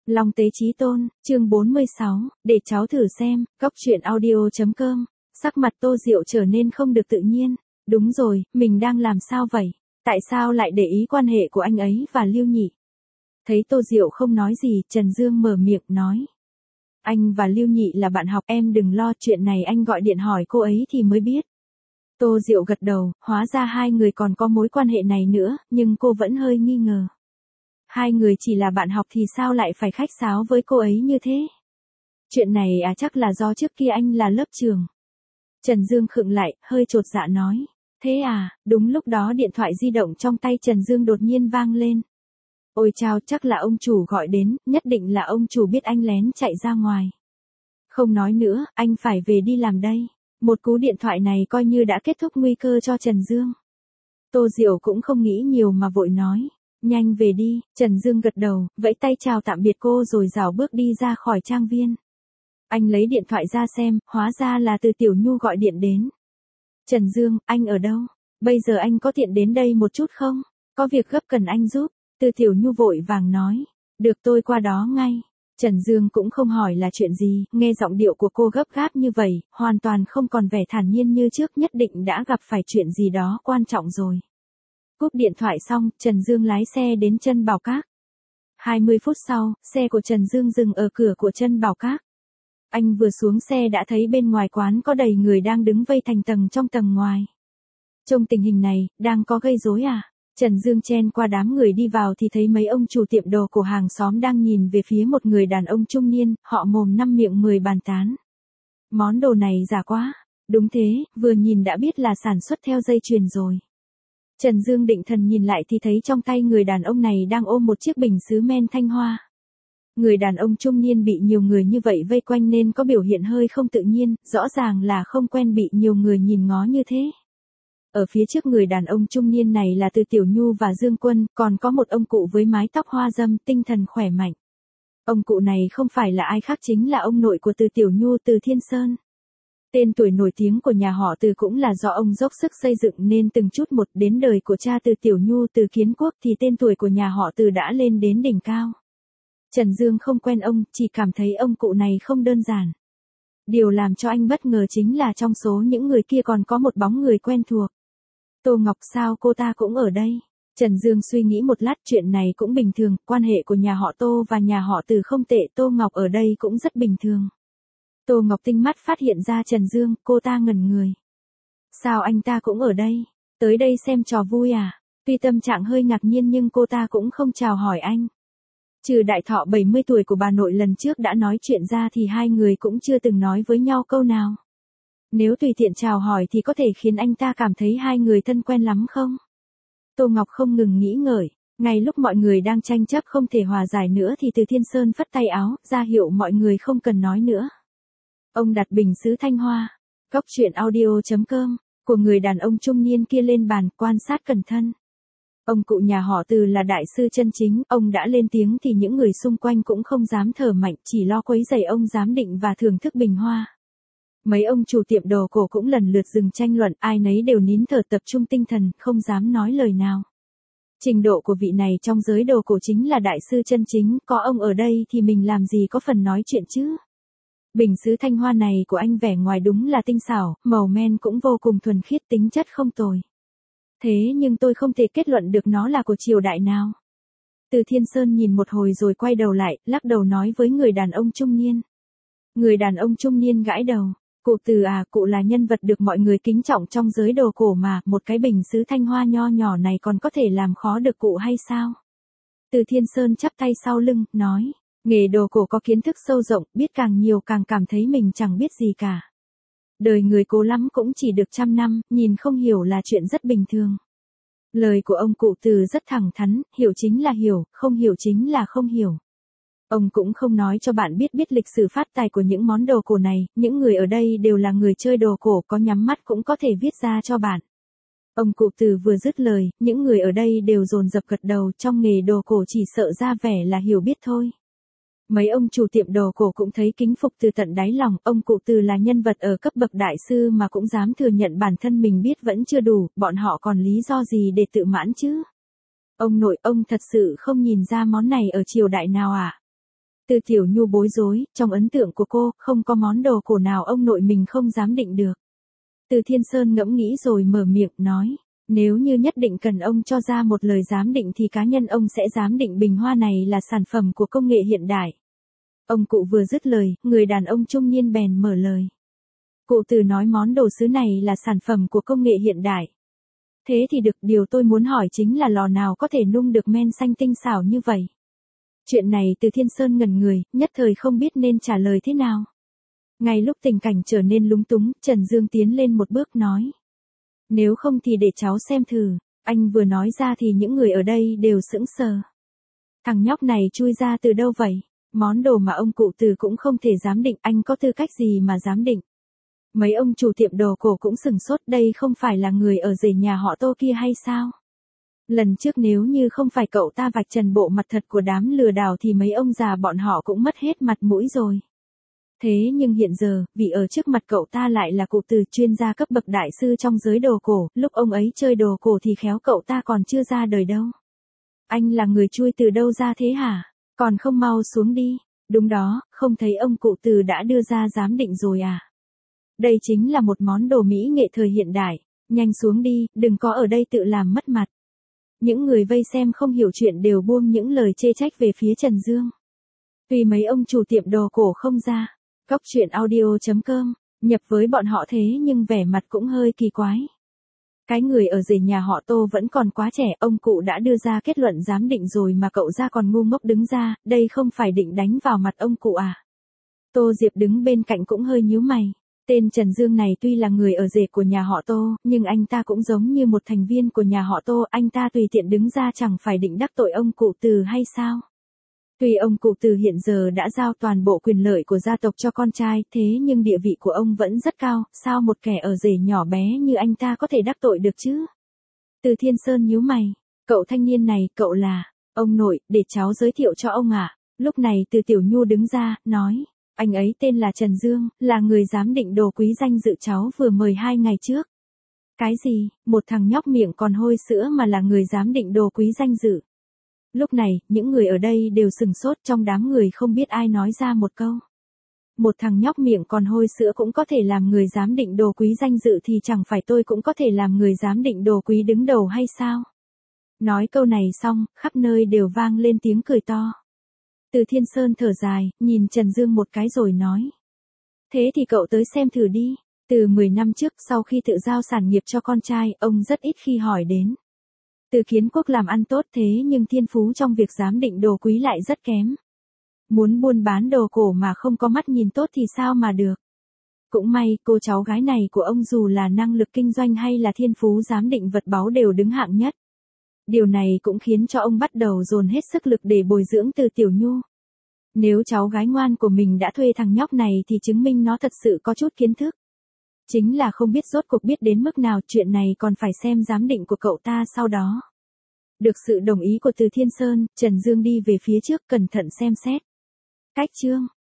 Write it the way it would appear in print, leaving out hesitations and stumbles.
Long Tế Chí Tôn, chương 46, để cháu thử xem, góc truyện audio.com. Sắc mặt Tô Diệu trở nên không được tự nhiên. Đúng rồi, mình đang làm sao vậy? Tại sao lại để ý quan hệ của anh ấy và Lưu Nhị? Thấy Tô Diệu không nói gì, Trần Dương mở miệng nói. Anh và Lưu Nhị là bạn học, em đừng lo, chuyện này anh gọi điện hỏi cô ấy thì mới biết. Tô Diệu gật đầu, hóa ra hai người còn có mối quan hệ này nữa, nhưng cô vẫn hơi nghi ngờ. Hai người chỉ là bạn học thì sao lại phải khách sáo với cô ấy như thế? Chuyện này chắc là do trước kia anh là lớp trưởng. Trần Dương khựng lại, hơi chột dạ nói. Thế à, đúng lúc đó điện thoại di động trong tay Trần Dương đột nhiên vang lên. Ôi chao, chắc là ông chủ gọi đến, nhất định là ông chủ biết anh lén chạy ra ngoài. Không nói nữa, anh phải về đi làm đây. Một cú điện thoại này coi như đã kết thúc nguy cơ cho Trần Dương. Tô Diệu cũng không nghĩ nhiều mà vội nói. Nhanh về đi, Trần Dương gật đầu, vẫy tay chào tạm biệt cô rồi rảo bước đi ra khỏi trang viên. Anh lấy điện thoại ra xem, hóa ra là Từ Tiểu Nhu gọi điện đến. Trần Dương, anh ở đâu? Bây giờ anh có tiện đến đây một chút không? Có việc gấp cần anh giúp. Từ Tiểu Nhu vội vàng nói. Được, tôi qua đó ngay. Trần Dương cũng không hỏi là chuyện gì, nghe giọng điệu của cô gấp gáp như vậy, hoàn toàn không còn vẻ thản nhiên như trước, nhất định đã gặp phải chuyện gì đó quan trọng rồi. Cúp điện thoại xong, Trần Dương lái xe đến Trân Bảo Các. 20 phút sau, xe của Trần Dương dừng ở cửa của Trân Bảo Các. Anh vừa xuống xe đã thấy bên ngoài quán có đầy người đang đứng vây thành tầng trong tầng ngoài. Trong tình hình này, đang có gây rối à? Trần Dương chen qua đám người đi vào thì thấy mấy ông chủ tiệm đồ của hàng xóm đang nhìn về phía một người đàn ông trung niên, họ mồm năm miệng 10 bàn tán. Món đồ này giả quá. Đúng thế, vừa nhìn đã biết là sản xuất theo dây chuyền rồi. Trần Dương định thần nhìn lại thì thấy trong tay người đàn ông này đang ôm một chiếc bình sứ men thanh hoa. Người đàn ông trung niên bị nhiều người như vậy vây quanh nên có biểu hiện hơi không tự nhiên, rõ ràng là không quen bị nhiều người nhìn ngó như thế. Ở phía trước người đàn ông trung niên này là Từ Tiểu Nhu và Dương Quân, còn có một ông cụ với mái tóc hoa râm, tinh thần khỏe mạnh. Ông cụ này không phải là ai khác chính là ông nội của Từ Tiểu Nhu, Từ Thiên Sơn. Tên tuổi nổi tiếng của nhà họ Từ cũng là do ông dốc sức xây dựng nên từng chút một đến đời của cha Từ Tiểu Nhu, Từ Kiến Quốc thì tên tuổi của nhà họ Từ đã lên đến đỉnh cao. Trần Dương không quen ông, chỉ cảm thấy ông cụ này không đơn giản. Điều làm cho anh bất ngờ chính là trong số những người kia còn có một bóng người quen thuộc. Tô Ngọc, sao cô ta cũng ở đây? Trần Dương suy nghĩ một lát, chuyện này cũng bình thường, quan hệ của nhà họ Tô và nhà họ Từ không tệ, Tô Ngọc ở đây cũng rất bình thường. Tô Ngọc tinh mắt phát hiện ra Trần Dương, cô ta ngẩn người. Sao anh ta cũng ở đây? Tới đây xem trò vui à? Tuy tâm trạng hơi ngạc nhiên nhưng cô ta cũng không chào hỏi anh. Trừ đại thọ 70 tuổi của bà nội lần trước đã nói chuyện ra thì hai người cũng chưa từng nói với nhau câu nào. Nếu tùy tiện chào hỏi thì có thể khiến anh ta cảm thấy hai người thân quen lắm không? Tô Ngọc không ngừng nghĩ ngợi. Ngay lúc mọi người đang tranh chấp không thể hòa giải nữa thì Từ Thiên Sơn phất tay áo, ra hiệu mọi người không cần nói nữa. Ông đặt bình sứ thanh hoa, góc truyện audio.com, của người đàn ông trung niên kia lên bàn, quan sát cẩn thận. Ông cụ nhà họ Từ là đại sư chân chính, ông đã lên tiếng thì những người xung quanh cũng không dám thở mạnh, chỉ lo quấy rầy ông giám định và thưởng thức bình hoa. Mấy ông chủ tiệm đồ cổ cũng lần lượt dừng tranh luận, ai nấy đều nín thở tập trung tinh thần, không dám nói lời nào. Trình độ của vị này trong giới đồ cổ chính là đại sư chân chính, có ông ở đây thì mình làm gì có phần nói chuyện chứ. Bình sứ thanh hoa này của anh vẻ ngoài đúng là tinh xảo, màu men cũng vô cùng thuần khiết, tính chất không tồi. Thế nhưng tôi không thể kết luận được nó là của triều đại nào. Từ Thiên Sơn nhìn một hồi rồi quay đầu lại, lắc đầu nói với người đàn ông trung niên. Người đàn ông trung niên gãi đầu. Cụ Từ à, cụ là nhân vật được mọi người kính trọng trong giới đồ cổ mà, một cái bình sứ thanh hoa nho nhỏ này còn có thể làm khó được cụ hay sao? Từ Thiên Sơn chắp tay sau lưng, nói. Nghề đồ cổ có kiến thức sâu rộng, biết càng nhiều càng cảm thấy mình chẳng biết gì cả. Đời người cố lắm cũng chỉ được 100 năm, nhìn không hiểu là chuyện rất bình thường. Lời của ông cụ Từ rất thẳng thắn, hiểu chính là hiểu, không hiểu chính là không hiểu. Ông cũng không nói cho bạn biết lịch sử phát tài của những món đồ cổ này, những người ở đây đều là người chơi đồ cổ, có nhắm mắt cũng có thể viết ra cho bạn. Ông cụ Từ vừa dứt lời, những người ở đây đều dồn dập gật đầu, trong nghề đồ cổ chỉ sợ ra vẻ là hiểu biết thôi. Mấy ông chủ tiệm đồ cổ cũng thấy kính phục từ tận đáy lòng, ông cụ Từ là nhân vật ở cấp bậc đại sư mà cũng dám thừa nhận bản thân mình biết vẫn chưa đủ, bọn họ còn lý do gì để tự mãn chứ? Ông nội, ông thật sự không nhìn ra món này ở triều đại nào à? Từ Tiểu Nhu bối rối, trong ấn tượng của cô, không có món đồ cổ nào ông nội mình không dám định được. Từ Thiên Sơn ngẫm nghĩ rồi mở miệng nói, nếu như nhất định cần ông cho ra một lời giám định thì cá nhân ông sẽ giám định bình hoa này là sản phẩm của công nghệ hiện đại. Ông cụ vừa dứt lời, người đàn ông trung niên bèn mở lời. Cụ Từ nói món đồ sứ này là sản phẩm của công nghệ hiện đại. Thế thì được, điều tôi muốn hỏi chính là lò nào có thể nung được men xanh tinh xảo như vậy. Chuyện này Từ Thiên Sơn ngẩn người, nhất thời không biết nên trả lời thế nào. Ngay lúc tình cảnh trở nên lúng túng, Trần Dương tiến lên một bước nói. Nếu không thì để cháu xem thử. Anh vừa nói ra thì những người ở đây đều sững sờ. Thằng nhóc này chui ra từ đâu vậy? Món đồ mà ông cụ Từ cũng không thể giám định, anh có tư cách gì mà giám định? Mấy ông chủ tiệm đồ cổ cũng sừng sốt, đây không phải là người ở rể nhà họ Tô kia hay sao? Lần trước nếu như không phải cậu ta vạch trần bộ mặt thật của đám lừa đảo thì mấy ông già bọn họ cũng mất hết mặt mũi rồi. Thế nhưng hiện giờ, vì ở trước mặt cậu ta lại là cụ Từ, chuyên gia cấp bậc đại sư trong giới đồ cổ, lúc ông ấy chơi đồ cổ thì khéo cậu ta còn chưa ra đời đâu. Anh là người chui từ đâu ra thế hả? Còn không mau xuống đi. Đúng đó, không thấy ông cụ Từ đã đưa ra giám định rồi à? Đây chính là một món đồ mỹ nghệ thời hiện đại. Nhanh xuống đi, đừng có ở đây tự làm mất mặt. Những người vây xem không hiểu chuyện đều buông những lời chê trách về phía Trần Dương. Vì mấy ông chủ tiệm đồ cổ không ra. Góc truyện audio.com, nhập với bọn họ thế nhưng vẻ mặt cũng hơi kỳ quái. Cái người ở rể nhà họ Tô vẫn còn quá trẻ, ông cụ đã đưa ra kết luận giám định rồi mà cậu ra còn ngu ngốc đứng ra, đây không phải định đánh vào mặt ông cụ à? Tô Diệp đứng bên cạnh cũng hơi nhíu mày. Tên Trần Dương này tuy là người ở rể của nhà họ Tô, nhưng anh ta cũng giống như một thành viên của nhà họ Tô, anh ta tùy tiện đứng ra chẳng phải định đắc tội ông cụ Từ hay sao? Tuy ông cụ Từ hiện giờ đã giao toàn bộ quyền lợi của gia tộc cho con trai, thế nhưng địa vị của ông vẫn rất cao, sao một kẻ ở rể nhỏ bé như anh ta có thể đắc tội được chứ? Từ Thiên Sơn nhíu mày, cậu thanh niên này, cậu là, ông nội, để cháu giới thiệu cho ông ạ. Lúc này Từ Tiểu Nhu đứng ra, nói, anh ấy tên là Trần Dương, là người giám định đồ quý danh dự cháu vừa mời 2 ngày trước. Cái gì, một thằng nhóc miệng còn hôi sữa mà là người giám định đồ quý danh dự? Lúc này, những người ở đây đều sừng sốt, trong đám người không biết ai nói ra một câu. Một thằng nhóc miệng còn hôi sữa cũng có thể làm người giám định đồ quý danh dự thì chẳng phải tôi cũng có thể làm người giám định đồ quý đứng đầu hay sao? Nói câu này xong, khắp nơi đều vang lên tiếng cười to. Từ Thiên Sơn thở dài, nhìn Trần Dương một cái rồi nói. Thế thì cậu tới xem thử đi. Từ 10 năm trước, sau khi tự giao sản nghiệp cho con trai, ông rất ít khi hỏi đến. Từ Kiến Quốc làm ăn tốt thế nhưng thiên phú trong việc giám định đồ quý lại rất kém. Muốn buôn bán đồ cổ mà không có mắt nhìn tốt thì sao mà được. Cũng may, cô cháu gái này của ông dù là năng lực kinh doanh hay là thiên phú giám định vật báu đều đứng hạng nhất. Điều này cũng khiến cho ông bắt đầu dồn hết sức lực để bồi dưỡng Từ Tiểu Nhu. Nếu cháu gái ngoan của mình đã thuê thằng nhóc này thì chứng minh nó thật sự có chút kiến thức. Chính là không biết rốt cuộc biết đến mức nào, chuyện này còn phải xem giám định của cậu ta sau đó. Được sự đồng ý của Từ Thiên Sơn, Trần Dương đi về phía trước cẩn thận xem xét. Cách chương